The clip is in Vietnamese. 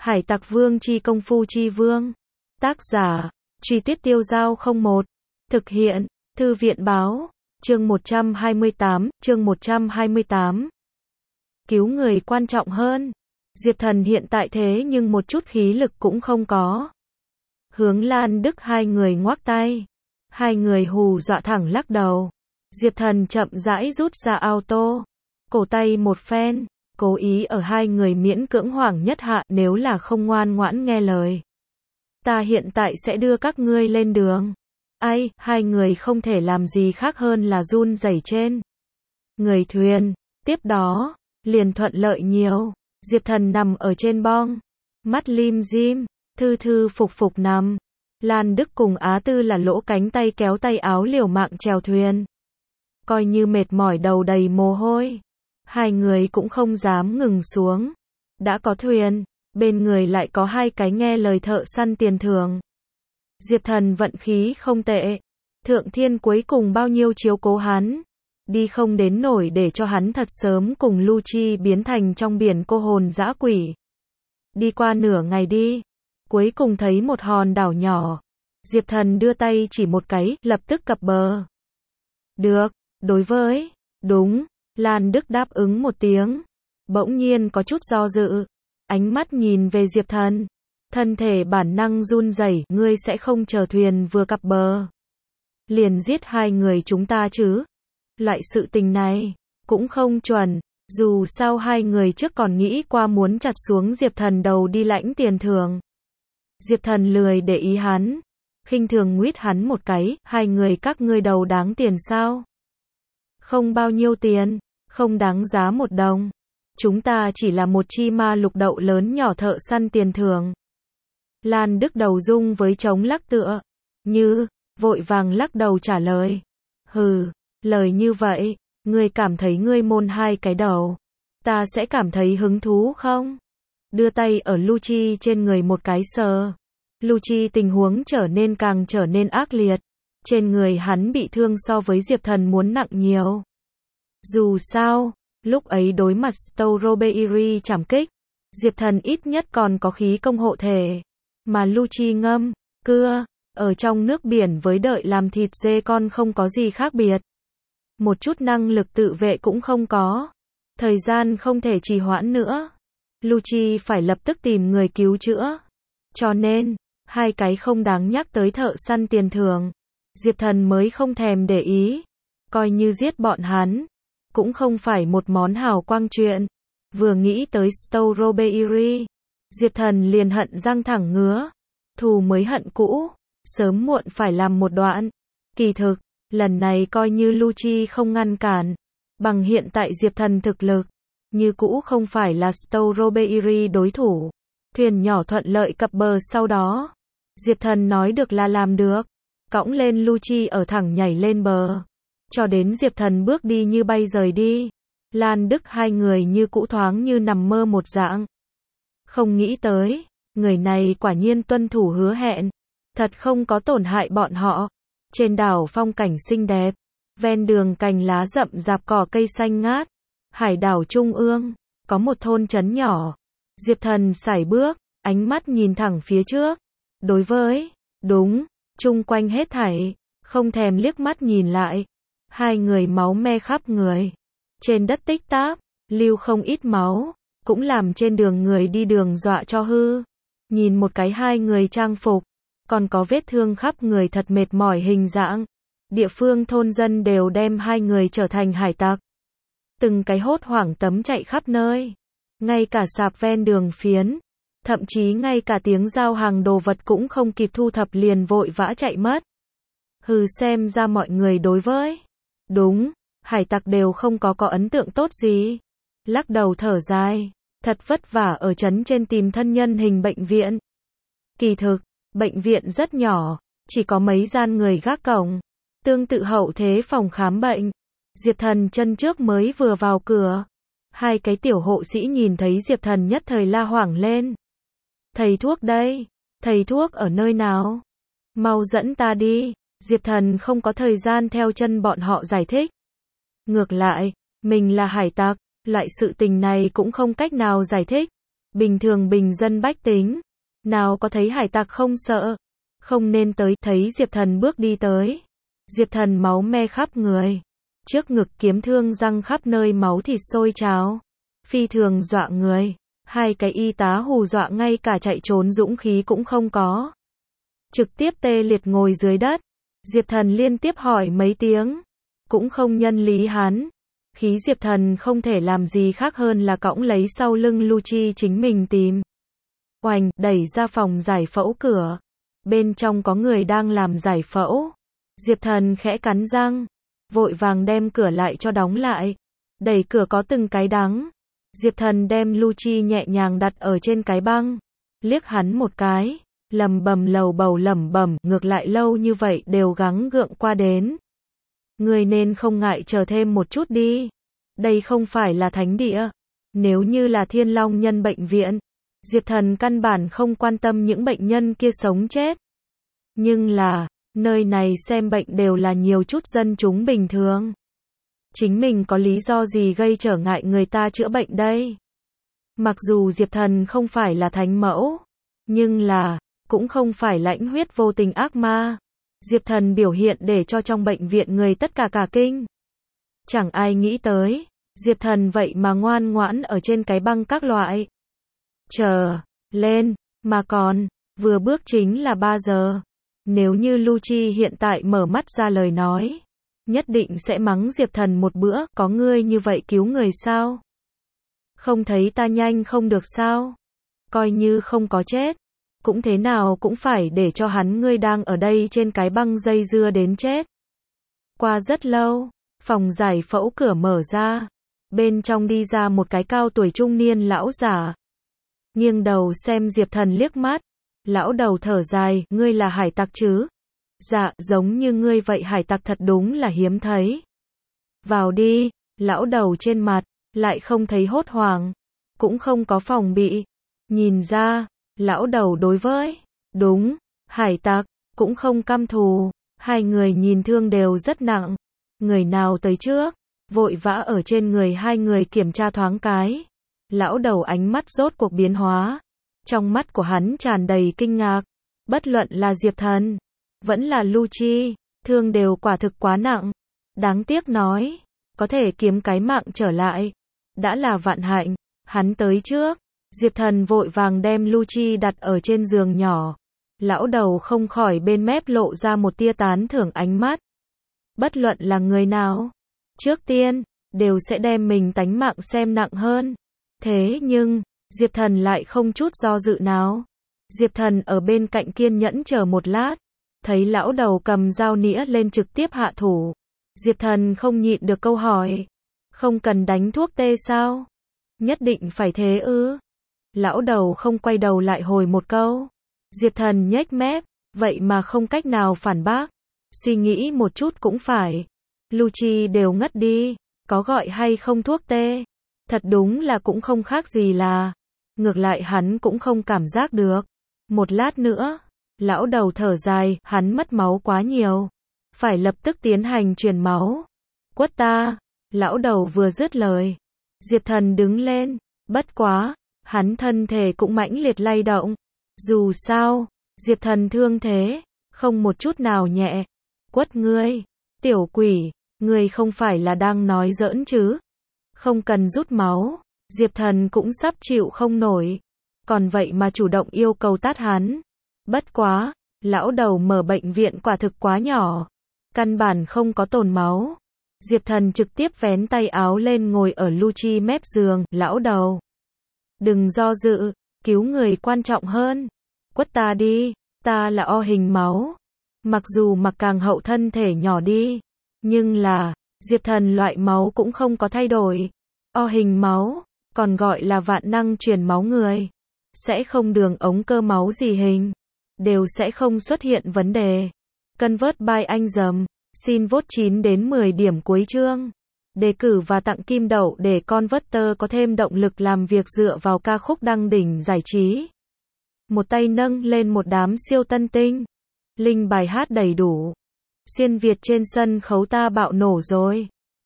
Hải Tặc Vương chi công phu chi vương. Tác giả, Truy Tuyết Tiêu Giao 01. Thực hiện, Thư viện báo. Chương 128. Cứu người quan trọng hơn. Diệp Thần hiện tại thế nhưng một chút khí lực cũng không có. Hướng Lan Đức hai người ngoác tay. Hai người hù dọa thẳng lắc đầu. Diệp Thần chậm rãi rút ra auto. Cổ tay một phen. Cố ý ở hai người miễn cưỡng hoảng nhất hạ, nếu là không ngoan ngoãn nghe lời. Ta hiện tại sẽ đưa các ngươi lên đường. Ai, hai người không thể làm gì khác hơn là run rẩy trên người thuyền. Tiếp đó, liền thuận lợi nhiều. Diệp Thần nằm ở trên bong. Mắt lim dim, thư thư phục phục nằm. Lan Đức cùng Á Tư là lỗ cánh tay kéo tay áo liều mạng chèo thuyền. Coi như mệt mỏi đầu đầy mồ hôi. Hai người cũng không dám ngừng xuống. Đã có thuyền, bên người lại có hai cái nghe lời thợ săn tiền thưởng. Diệp Thần vận khí không tệ. Thượng Thiên cuối cùng bao nhiêu chiếu cố hắn. Đi không đến nổi để cho hắn thật sớm cùng Lucci biến thành trong biển cô hồn dã quỷ. Đi qua nửa ngày đi. Cuối cùng thấy một hòn đảo nhỏ. Diệp Thần đưa tay chỉ một cái, lập tức cập bờ. Được, đối với, đúng. Lan Đức đáp ứng một tiếng. Bỗng nhiên có chút do dự. Ánh mắt nhìn về Diệp Thần. Thân thể bản năng run rẩy, ngươi sẽ không chờ thuyền vừa cập bờ. Liền giết hai người chúng ta chứ. Loại sự tình này, cũng không chuẩn. Dù sao hai người trước còn nghĩ qua muốn chặt xuống Diệp Thần đầu đi lãnh tiền thưởng. Diệp Thần lười để ý hắn. Khinh thường nguyết hắn một cái, hai người các ngươi đầu đáng tiền sao? Không bao nhiêu tiền, không đáng giá một đồng. Chúng ta chỉ là một chi ma lục đậu lớn nhỏ thợ săn tiền thưởng. Lan Đức đầu rung với trống lắc tựa. Như, vội vàng lắc đầu trả lời. Hừ, lời như vậy, ngươi cảm thấy ngươi môn hai cái đầu. Ta sẽ cảm thấy hứng thú không? Đưa tay ở Lucci trên người một cái sờ. Lucci tình huống trở nên ác liệt. Trên người hắn bị thương so với Diệp Thần muốn nặng nhiều. Dù sao, lúc ấy đối mặt Strawberry trảm kích, Diệp Thần ít nhất còn có khí công hộ thể. Mà Lucci ngâm, cưa, ở trong nước biển với đợi làm thịt dê con không có gì khác biệt. Một chút năng lực tự vệ cũng không có. Thời gian không thể trì hoãn nữa. Lucci phải lập tức tìm người cứu chữa. Cho nên, hai cái không đáng nhắc tới thợ săn tiền thưởng. Diệp Thần mới không thèm để ý. Coi như giết bọn hắn. Cũng không phải một món hào quang chuyện. Vừa nghĩ tới Strawberry, Diệp Thần liền hận răng thẳng ngứa. Thù mới hận cũ. Sớm muộn phải làm một đoạn. Kỳ thực, lần này coi như Lucci không ngăn cản. Bằng hiện tại Diệp Thần thực lực, như cũ không phải là Strawberry đối thủ. Thuyền nhỏ thuận lợi cập bờ sau đó. Diệp Thần nói được là làm được. Cõng lên Lucci ở thẳng nhảy lên bờ. Cho đến Diệp Thần bước đi như bay rời đi. Lan Đức hai người như cũ thoáng như nằm mơ một dạng. Không nghĩ tới, người này quả nhiên tuân thủ hứa hẹn. Thật không có tổn hại bọn họ. Trên đảo phong cảnh xinh đẹp. Ven đường cành lá rậm rạp cỏ cây xanh ngát. Hải đảo trung ương, có một thôn trấn nhỏ. Diệp Thần sải bước, ánh mắt nhìn thẳng phía trước. Đối với, đúng, chung quanh hết thảy, không thèm liếc mắt nhìn lại. Hai người máu me khắp người. Trên đất tích táp, lưu không ít máu, cũng làm trên đường người đi đường dọa cho hư. Nhìn một cái hai người trang phục, còn có vết thương khắp người thật mệt mỏi hình dạng. Địa phương thôn dân đều đem hai người trở thành hải tặc. Từng cái hốt hoảng tấm chạy khắp nơi. Ngay cả sạp ven đường phiến. Thậm chí ngay cả tiếng giao hàng đồ vật cũng không kịp thu thập liền vội vã chạy mất. Hừ, xem ra mọi người đối với, đúng, hải tặc đều không có ấn tượng tốt gì. Lắc đầu thở dài. Thật vất vả ở trấn trên tìm thân nhân hình bệnh viện. Kỳ thực, bệnh viện rất nhỏ. Chỉ có mấy gian người gác cổng. Tương tự hậu thế phòng khám bệnh. Diệp Thần chân trước mới vừa vào cửa. Hai cái tiểu hộ sĩ nhìn thấy Diệp Thần nhất thời la hoảng lên. Thầy thuốc đây. Thầy thuốc ở nơi nào? Mau dẫn ta đi. Diệp Thần không có thời gian theo chân bọn họ giải thích. Ngược lại, mình là hải tặc. Loại sự tình này cũng không cách nào giải thích. Bình thường bình dân bách tính, nào có thấy hải tặc không sợ, không nên tới, thấy Diệp Thần bước đi tới. Diệp Thần máu me khắp người, trước ngực kiếm thương răng khắp nơi máu thịt sôi trào, phi thường dọa người. Hai cái y tá hù dọa ngay cả chạy trốn dũng khí cũng không có. Trực tiếp tê liệt ngồi dưới đất. Diệp Thần liên tiếp hỏi mấy tiếng, cũng không nhân lý hắn. Khí Diệp Thần không thể làm gì khác hơn là cõng lấy sau lưng Lucci chính mình tìm. Oành, đẩy ra phòng giải phẫu cửa. Bên trong có người đang làm giải phẫu. Diệp Thần khẽ cắn răng, vội vàng đem cửa lại cho đóng lại. Đẩy cửa có từng cái đắng. Diệp Thần đem Lucci nhẹ nhàng đặt ở trên cái băng, liếc hắn một cái, lẩm bẩm lầu bầu lẩm bẩm, ngược lại lâu như vậy đều gắng gượng qua đến. Người nên không ngại chờ thêm một chút đi. Đây không phải là thánh địa. Nếu như là Thiên Long Nhân bệnh viện, Diệp Thần căn bản không quan tâm những bệnh nhân kia sống chết. Nhưng là, nơi này xem bệnh đều là nhiều chút dân chúng bình thường. Chính mình có lý do gì gây trở ngại người ta chữa bệnh đây? Mặc dù Diệp Thần không phải là thánh mẫu, nhưng là, cũng không phải lãnh huyết vô tình ác ma. Diệp Thần biểu hiện để cho trong bệnh viện người tất cả cả kinh. Chẳng ai nghĩ tới, Diệp Thần vậy mà ngoan ngoãn ở trên cái băng các loại. Chờ, lên, mà còn, vừa bước chính là 3 giờ. Nếu như Lucci hiện tại mở mắt ra lời nói, nhất định sẽ mắng Diệp Thần một bữa, có ngươi như vậy cứu người sao? Không thấy ta nhanh không được sao? Coi như không có chết, cũng thế nào cũng phải để cho hắn ngươi đang ở đây trên cái băng dây dưa đến chết. Qua rất lâu, phòng giải phẫu cửa mở ra, bên trong đi ra một cái cao tuổi trung niên lão giả. Nghiêng đầu xem Diệp Thần liếc mắt, lão đầu thở dài, ngươi là hải tặc chứ? Dạ, giống như ngươi vậy hải tặc thật đúng là hiếm thấy. Vào đi, lão đầu trên mặt, lại không thấy hốt hoảng, cũng không có phòng bị. Nhìn ra, lão đầu đối với, đúng, hải tặc, cũng không căm thù. Hai người nhìn thương đều rất nặng. Người nào tới trước, vội vã ở trên người hai người kiểm tra thoáng cái. Lão đầu ánh mắt rốt cuộc biến hóa. Trong mắt của hắn tràn đầy kinh ngạc. Bất luận là Diệp Thần, vẫn là Lucci, thương đều quả thực quá nặng. Đáng tiếc nói, có thể kiếm cái mạng trở lại, đã là vạn hạnh. Hắn tới trước, Diệp Thần vội vàng đem Lucci đặt ở trên giường nhỏ. Lão đầu không khỏi bên mép lộ ra một tia tán thưởng ánh mắt. Bất luận là người nào, trước tiên, đều sẽ đem mình tánh mạng xem nặng hơn. Thế nhưng, Diệp Thần lại không chút do dự nào. Diệp Thần ở bên cạnh kiên nhẫn chờ một lát, thấy lão đầu cầm dao nĩa lên trực tiếp hạ thủ. Diệp Thần không nhịn được câu hỏi, không cần đánh thuốc tê sao? Nhất định phải thế ư? Lão đầu không quay đầu lại hồi một câu. Diệp Thần nhếch mép, vậy mà không cách nào phản bác. Suy nghĩ một chút cũng phải. Lucci đều ngất đi, có gọi hay không thuốc tê? Thật đúng là cũng không khác gì là. Ngược lại hắn cũng không cảm giác được. Một lát nữa, lão đầu thở dài, hắn mất máu quá nhiều. Phải lập tức tiến hành truyền máu. Quất ta, lão đầu vừa dứt lời. Diệp Thần đứng lên, bất quá, hắn thân thể cũng mãnh liệt lay động. Dù sao, Diệp Thần thương thế, không một chút nào nhẹ. Quất ngươi, tiểu quỷ, ngươi không phải là đang nói giỡn chứ? Không cần rút máu, Diệp Thần cũng sắp chịu không nổi. Còn vậy mà chủ động yêu cầu tát hắn. Bất quá, lão đầu mở bệnh viện quả thực quá nhỏ. Căn bản không có tồn máu. Diệp Thần trực tiếp vén tay áo lên ngồi ở Lucci mép giường, lão đầu. Đừng do dự, cứu người quan trọng hơn. Quất ta đi, ta là O hình máu. Mặc dù mặc càng hậu thân thể nhỏ đi, nhưng là, Diệp Thần loại máu cũng không có thay đổi. O hình máu, còn gọi là vạn năng truyền máu người. Sẽ không đường ống cơ máu gì hình, đều sẽ không xuất hiện vấn đề. Convert by anh dầm, xin vote 9 đến 10 điểm cuối chương. Đề cử và tặng kim đậu để Converter có thêm động lực làm việc dựa vào ca khúc đăng đỉnh giải trí. Một tay nâng lên một đám siêu tân tinh. Link bài hát đầy đủ. Xuyên Việt trên sân khấu ta bạo nổ rồi.